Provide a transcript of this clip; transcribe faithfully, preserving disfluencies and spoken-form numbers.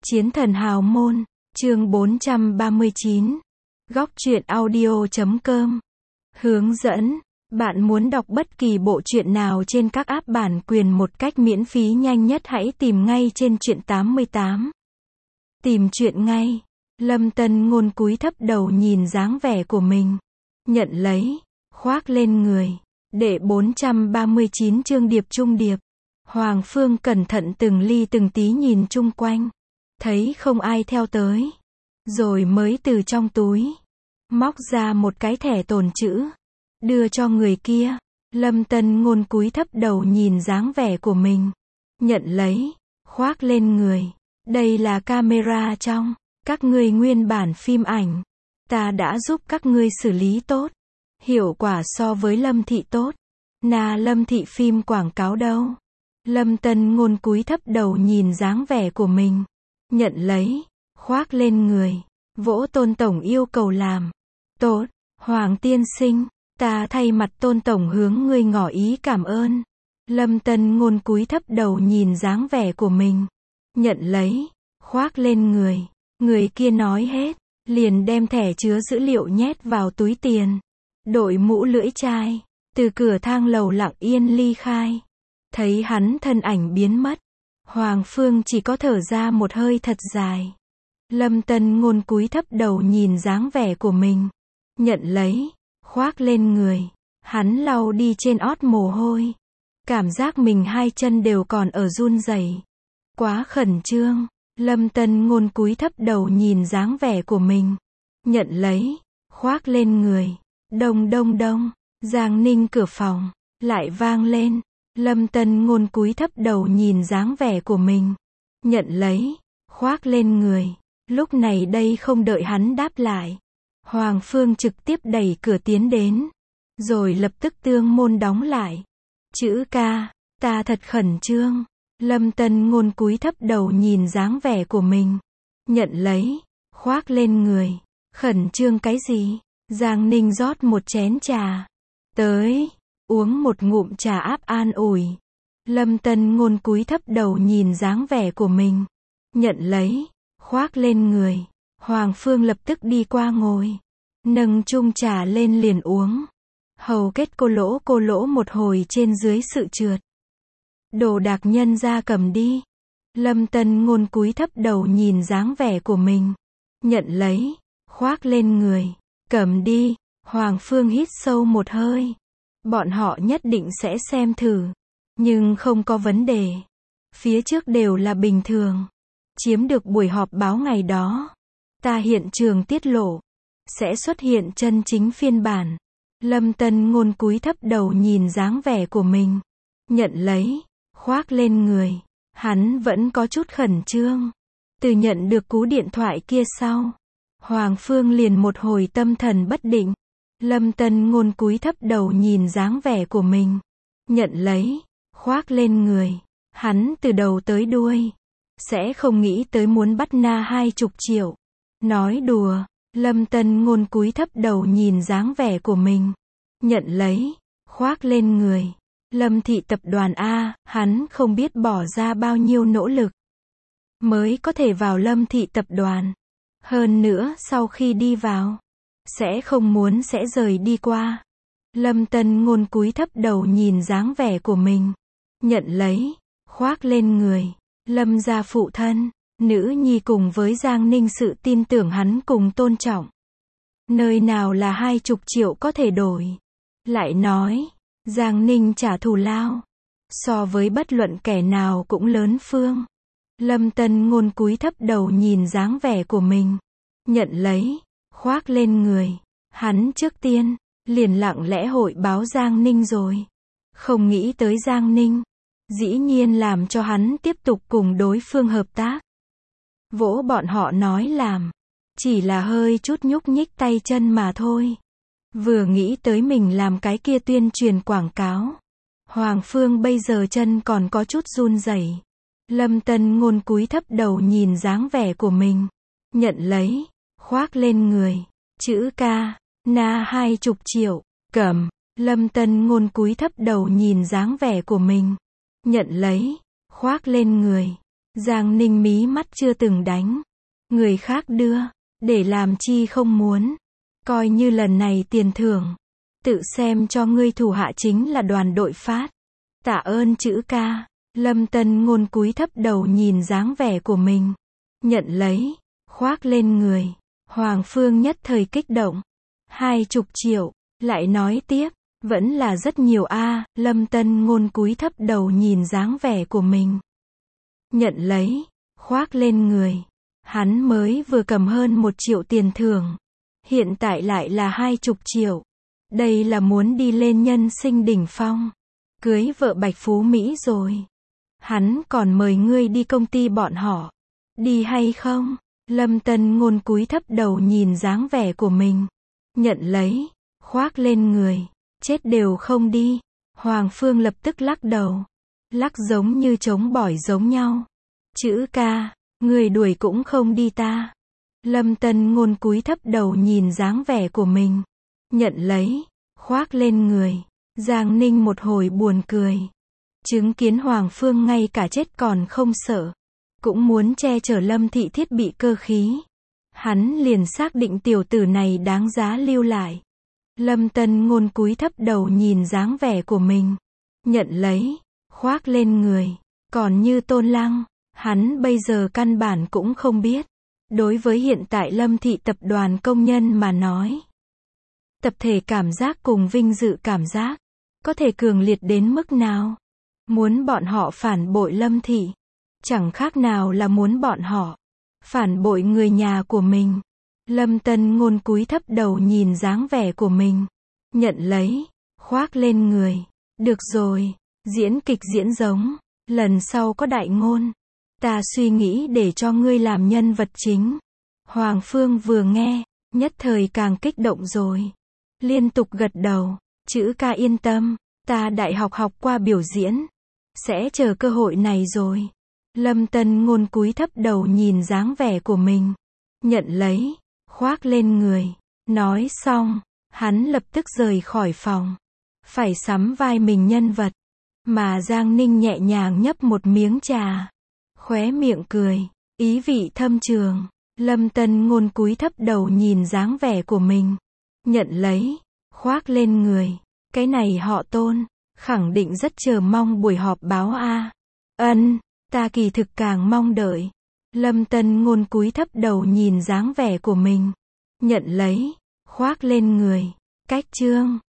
Chiến thần hào môn, chương bốn trăm ba mươi chín. Góc truyện audio chấm com. Hướng dẫn. Bạn muốn đọc bất kỳ bộ truyện nào trên các app bản quyền một cách miễn phí nhanh nhất hãy tìm ngay trên truyện tám mươi tám. Tìm truyện ngay. Lâm Tân Ngôn cúi thấp đầu nhìn dáng vẻ của mình. Nhận lấy. Khoác lên người. Đệ bốn trăm ba mươi chín chương điệp trung điệp. Hoàng Phương cẩn thận từng ly từng tí nhìn chung quanh. Thấy không ai theo tới. Rồi mới từ trong túi. Móc ra một cái thẻ tồn trữ. Đưa cho người kia. Lâm Tân Ngôn cúi thấp đầu nhìn dáng vẻ của mình. Nhận lấy. Khoác lên người. Đây là camera trong. Các ngươi nguyên bản phim ảnh. Ta đã giúp các ngươi xử lý tốt. Hiệu quả so với Lâm Thị tốt. Nà Lâm Thị phim quảng cáo đâu. Lâm Tân Ngôn cúi thấp đầu nhìn dáng vẻ của mình. Nhận lấy. Khoác lên người. Vỗ Tôn Tổng yêu cầu làm. Tốt. Hoàng tiên sinh. Ta thay mặt Tôn Tổng hướng ngươi ngỏ ý cảm ơn. Lâm Tân Ngôn cúi thấp đầu nhìn dáng vẻ của mình. Nhận lấy. Khoác lên người. Người kia nói hết. Liền đem thẻ chứa dữ liệu nhét vào túi tiền. Đội mũ lưỡi chai. Từ cửa thang lầu lặng yên ly khai. Thấy hắn thân ảnh biến mất. Hoàng Phương chỉ có thở ra một hơi thật dài. Lâm Tân Ngôn cúi thấp đầu nhìn dáng vẻ của mình. Nhận lấy. Khoác lên người. Hắn lau đi trên ót mồ hôi. Cảm giác mình hai chân đều còn ở run rẩy. Quá khẩn trương. Lâm Tân Ngôn cúi thấp đầu nhìn dáng vẻ của mình. Nhận lấy. Khoác lên người. Đông đông đông. Giang Ninh cửa phòng. Lại vang lên. Lâm Tân Ngôn cúi thấp đầu nhìn dáng vẻ của mình. Nhận lấy. Khoác lên người. Lúc này đây không đợi hắn đáp lại. Hoàng Phương trực tiếp đẩy cửa tiến đến. Rồi lập tức tương môn đóng lại. Chữ ca. Ta thật khẩn trương. Lâm Tân Ngôn cúi thấp đầu nhìn dáng vẻ của mình. Nhận lấy. Khoác lên người. Khẩn trương cái gì? Giang Ninh rót một chén trà. Tới. Uống một ngụm trà áp an ủi. Lâm Tân Ngôn cúi thấp đầu nhìn dáng vẻ của mình. Nhận lấy. Khoác lên người. Hoàng Phương lập tức đi qua ngồi. Nâng chung trà lên liền uống. Hầu kết cô lỗ cô lỗ một hồi trên dưới sự trượt. Đồ đạc nhân ra cầm đi. Lâm Tân Ngôn cúi thấp đầu nhìn dáng vẻ của mình. Nhận lấy. Khoác lên người. Cầm đi. Hoàng Phương hít sâu một hơi. Bọn họ nhất định sẽ xem thử. Nhưng không có vấn đề. Phía trước đều là bình thường. Chiếm được buổi họp báo ngày đó. Ta hiện trường tiết lộ. Sẽ xuất hiện chân chính phiên bản. Lâm Tân Ngôn cúi thấp đầu nhìn dáng vẻ của mình. Nhận lấy. Khoác lên người. Hắn vẫn có chút khẩn trương. Từ nhận được cú điện thoại kia sau. Hoàng Phương liền một hồi tâm thần bất định. Lâm Tân Ngôn cúi thấp đầu nhìn dáng vẻ của mình. Nhận lấy. Khoác lên người. Hắn từ đầu tới đuôi. Sẽ không nghĩ tới muốn bắt na hai chục triệu. Nói đùa. Lâm Tân Ngôn cúi thấp đầu nhìn dáng vẻ của mình. Nhận lấy. Khoác lên người. Lâm Thị tập đoàn A, hắn không biết bỏ ra bao nhiêu nỗ lực. Mới có thể vào Lâm Thị tập đoàn. Hơn nữa sau khi đi vào. Sẽ không muốn sẽ rời đi qua. Lâm Tân Ngôn cúi thấp đầu nhìn dáng vẻ của mình. Nhận lấy. Khoác lên người. Lâm gia phụ thân. Nữ nhi cùng với Giang Ninh sự tin tưởng hắn cùng tôn trọng. Nơi nào là hai chục triệu có thể đổi. Lại nói. Giang Ninh trả thù lao. So với bất luận kẻ nào cũng lớn phương. Lâm Tân Ngôn cúi thấp đầu nhìn dáng vẻ của mình. Nhận lấy. Khoác lên người. Hắn trước tiên. Liền lặng lẽ hội báo Giang Ninh rồi. Không nghĩ tới Giang Ninh. Dĩ nhiên làm cho hắn tiếp tục cùng đối phương hợp tác. Vỗ bọn họ nói làm. Chỉ là hơi chút nhúc nhích tay chân mà thôi. Vừa nghĩ tới mình làm cái kia tuyên truyền quảng cáo. Hoàng Phương bây giờ chân còn có chút run rẩy. Lâm Tân Ngôn cúi thấp đầu nhìn dáng vẻ của mình. Nhận lấy. Khoác lên người. Chữ ca. Na hai chục triệu. Cầm. Lâm Tân Ngôn cúi thấp đầu nhìn dáng vẻ của mình. Nhận lấy. Khoác lên người. Giang Ninh mí mắt chưa từng đánh. Người khác đưa, để làm chi không muốn. Coi như lần này tiền thưởng. Tự xem cho ngươi thủ hạ chính là đoàn đội phát. Tạ ơn chữ ca. Lâm Tân Ngôn cúi thấp đầu nhìn dáng vẻ của mình. Nhận lấy, khoác lên người. Hoàng Phương nhất thời kích động. Hai chục triệu, lại nói tiếp, vẫn là rất nhiều a. Lâm Tân Ngôn cúi thấp đầu nhìn dáng vẻ của mình. Nhận lấy, khoác lên người. Hắn mới vừa cầm hơn một triệu tiền thưởng. Hiện tại lại là hai chục triệu. Đây là muốn đi lên nhân sinh đỉnh phong. Cưới vợ Bạch Phú Mỹ rồi. Hắn còn mời ngươi đi công ty bọn họ. Đi hay không? Lâm Tân Ngôn cúi thấp đầu nhìn dáng vẻ của mình. Nhận lấy, khoác lên người. Chết đều không đi. Hoàng Phương lập tức lắc đầu. Lắc giống như trống bỏi giống nhau. Chữ ca, người đuổi cũng không đi ta. Lâm Tân Ngôn cúi thấp đầu nhìn dáng vẻ của mình. Nhận lấy, khoác lên người. Giang Ninh một hồi buồn cười. Chứng kiến Hoàng Phương ngay cả chết còn không sợ. Cũng muốn che chở Lâm Thị thiết bị cơ khí. Hắn liền xác định tiểu tử này đáng giá lưu lại. Lâm Tân Ngôn cúi thấp đầu nhìn dáng vẻ của mình. Nhận lấy, khoác lên người. Còn như Tôn Lăng, hắn bây giờ căn bản cũng không biết. Đối với hiện tại Lâm Thị tập đoàn công nhân mà nói. Tập thể cảm giác cùng vinh dự cảm giác. Có thể cường liệt đến mức nào? Muốn bọn họ phản bội Lâm Thị. Chẳng khác nào là muốn bọn họ phản bội người nhà của mình. Lâm Tân Ngôn cúi thấp đầu nhìn dáng vẻ của mình. Nhận lấy, khoác lên người. Được rồi, diễn kịch diễn giống. Lần sau có đại ngôn. Ta suy nghĩ để cho ngươi làm nhân vật chính. Hoàng Phương vừa nghe, nhất thời càng kích động rồi. Liên tục gật đầu. Chữ ca yên tâm, ta đại học học qua biểu diễn. Sẽ chờ cơ hội này rồi. Lâm Tân Ngôn cúi thấp đầu nhìn dáng vẻ của mình. Nhận lấy, khoác lên người. Nói xong, hắn lập tức rời khỏi phòng. Phải sắm vai mình nhân vật. Mà Giang Ninh nhẹ nhàng nhấp một miếng trà. Khóe miệng cười, ý vị thâm trường. Lâm Tân Ngôn cúi thấp đầu nhìn dáng vẻ của mình. Nhận lấy, khoác lên người. Cái này họ Tôn, khẳng định rất chờ mong buổi họp báo a. Ân, ta kỳ thực càng mong đợi. Lâm Tân Ngôn cúi thấp đầu nhìn dáng vẻ của mình. Nhận lấy, khoác lên người. Cách chương